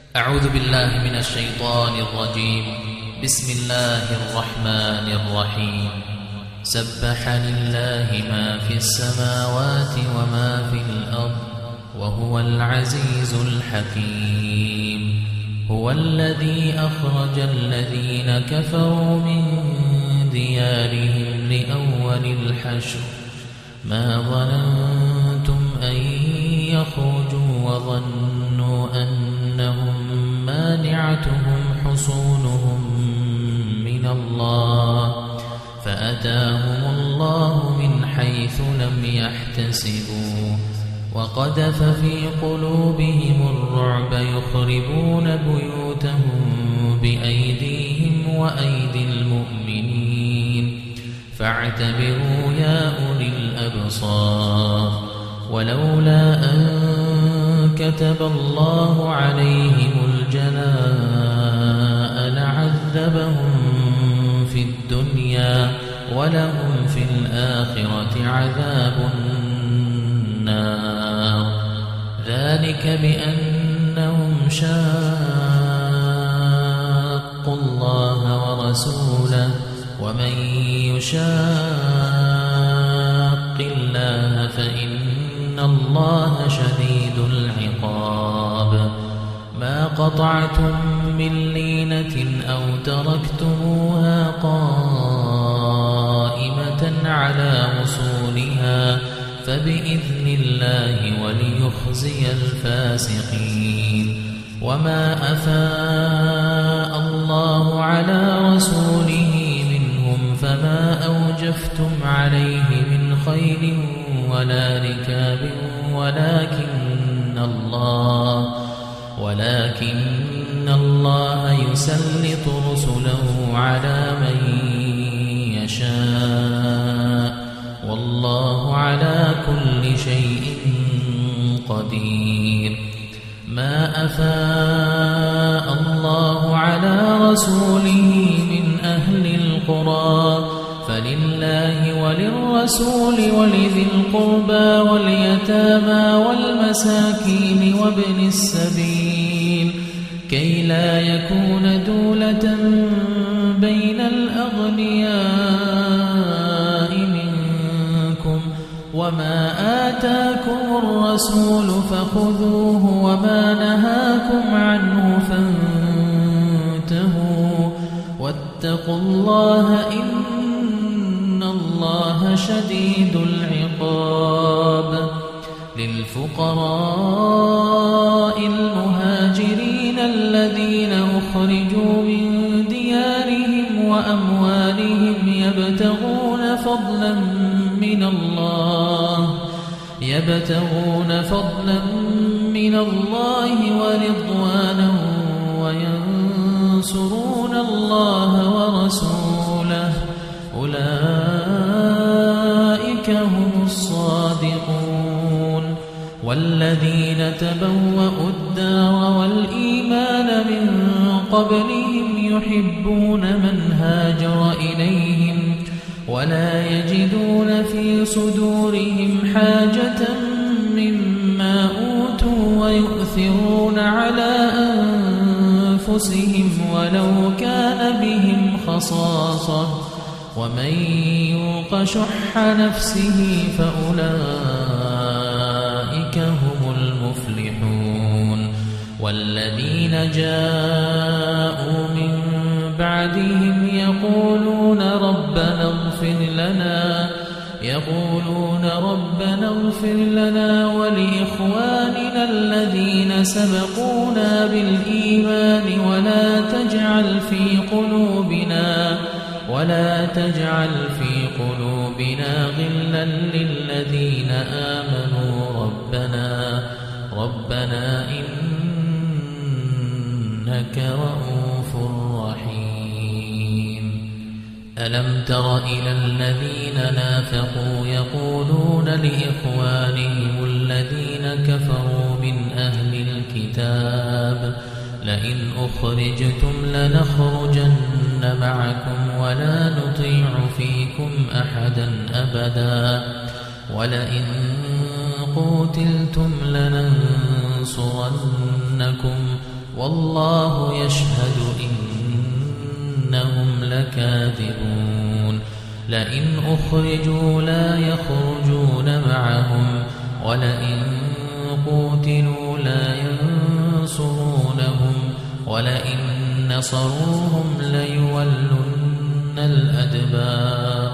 أعوذ بالله من الشيطان الرجيم. بسم الله الرحمن الرحيم. سبح لله ما في السماوات وما في الأرض وهو العزيز الحكيم. هو الذي أخرج الذين كفروا من ديارهم لأول الحشر ما ظننتم أن يخرجوا وظنوا أنهم مانعتهم حصونهم من الله فأتاهم الله من حيث لم يحتسبوا وقذف في قلوبهم الرعب يخربون بيوتهم بأيديهم وأيدي المؤمنين فاعتبروا يا أولي الأبصار. ولولا أن كتب الله عليهم الجلاء لعذبهم في الدنيا ولهم في الآخرة عذاب النار. ذلك بأنهم شاقوا الله ورسوله ومن يشاق الله فإن الله شديد العقاب. ما قطعتم من لينة أو تركتموها قائمة على وصولها فبإذن الله وليخزي الفاسقين. وما أفاء الله على رسوله منهم فما أوجفتم عليه من خيل ولا ركاب ولكن الله يسلط رسله على من يشاء والله على كل شيء قدير. ما أفاء الله على رسوله من أهل القرى فلله وللرسول ولذي القربى واليتامى والمساكين وابن السبيل كي لا يكون دولة بين الأغنياء منكم. وما آتاكم الرسول فخذوه وما نهاكم عنه فانتهوا واتقوا الله إن الله شديد العقاب. للفقراء المهاجرين الذين أخرجوا من ديارهم وأموالهم يبتغون فضلا من الله ورضوانا وينصرون الله ورسوله أولئك هم الصادقون. والذين تبوأوا الدار والإيمان من قبلهم يحبون من هاجر إليهم ولا يجدون في صدورهم حاجة مما أوتوا ويؤثرون على أنفسهم ولو كان بهم خصاصة ومن يوق شح نفسه فأولئك هم المفلحون. والذين جاءوا من بعدهم يقولون ربنا اغفر لنا ولإخواننا الذين سبقونا بالإيمان ولا تجعل في قلوبنا غلا للذين آمنوا ربنا إنك رؤوف رحيم. ألم تر إلى الذين نافقوا يقولون لإخوانهم الذين كفروا من أهل الكتاب لئن أخرجتم لنخرجن معكم ولا نطيع فيكم أحدا أبدا ولئن قوتلتم لننصرنكم والله يشهد إنهم لكاذبون لئن أخرجوا لا يخرجون معهم ولئن قوتلوا لا ينصرونهم ولئن نصروهم ليولن الأدبار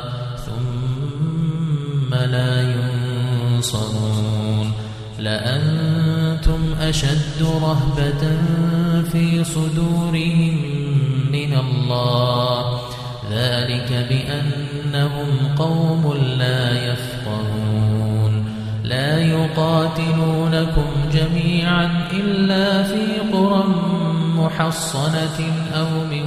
ثم لا ينصرون لأنتم أشد رهبة في صدورهم من الله ذلك بأنهم قوم لا يفقهون لا يقاتلونكم جميعا إلا في قرى محصنة أو من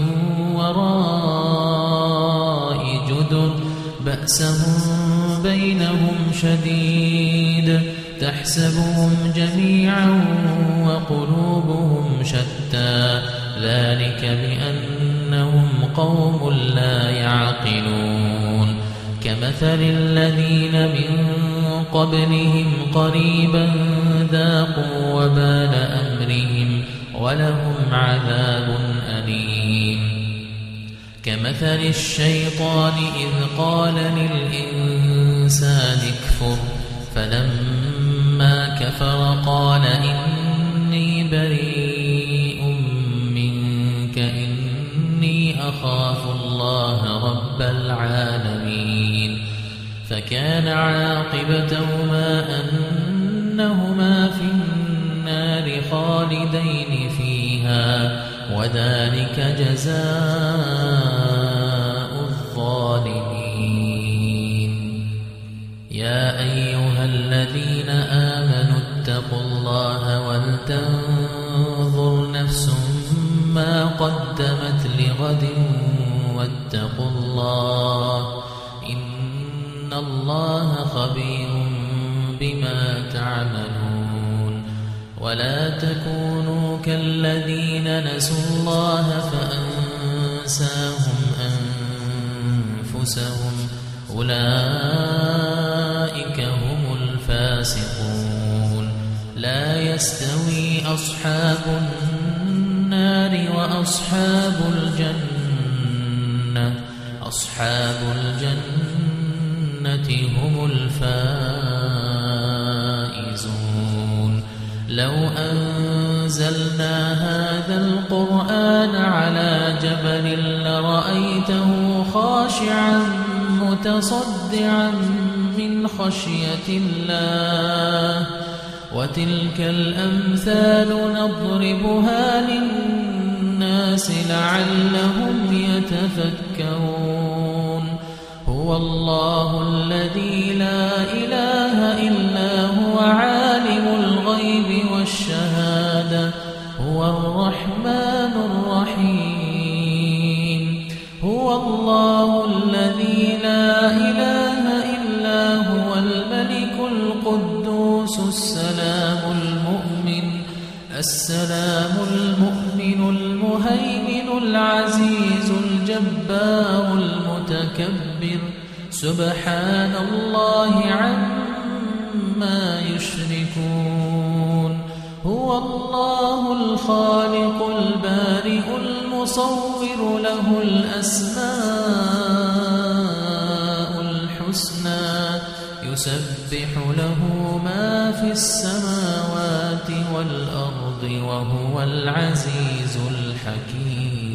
وراء جدر بأسهم بينهم شديد تحسبهم جميعا وقلوبهم شتى ذلك بأنهم قوم لا يعقلون كمثل الذين من قبلهم قريبا ذاقوا وبال أمرهم ولهم عذاب أليم كمثل الشيطان إذ قال للإنسان اكفر فلما كفر قال إني بريء منك إني أخاف الله رب العالمين فكان عاقبتهما أنهما في النار خالدين فيها وذلك جزاء الظالمين يا أيها الذين آمنوا اتقوا الله ولتنظر نفس ما قدمت لغد واتقوا الله إن الله خبير بما تعملون ولا تكونوا كالذين نسوا الله فأنساهم أنفسهم أولئك هم الفاسقون لا يستوي أصحاب النار وأصحاب الجنة أصحاب الجنة هم الفائزون لو أنزلنا هذا القرآن على جبل لرأيته خاشعا متصدعا من خشية الله وتلك الأمثال نضربها للناس لعلهم يتفكرون هو الله الذي لا إله إلا هو عالم الغيب والشهادة هو الرحمن الرحيم هو الله الذي لا إله إلا هو الملك القدوس السلام المؤمن المهيمن العزيز الجبار المتكبر سبحان الله عما يشركون هو الله الخالق البارئ المصور له الأسماء الحسنى يسبح له ما في السماوات والأرض وهو العزيز الحكيم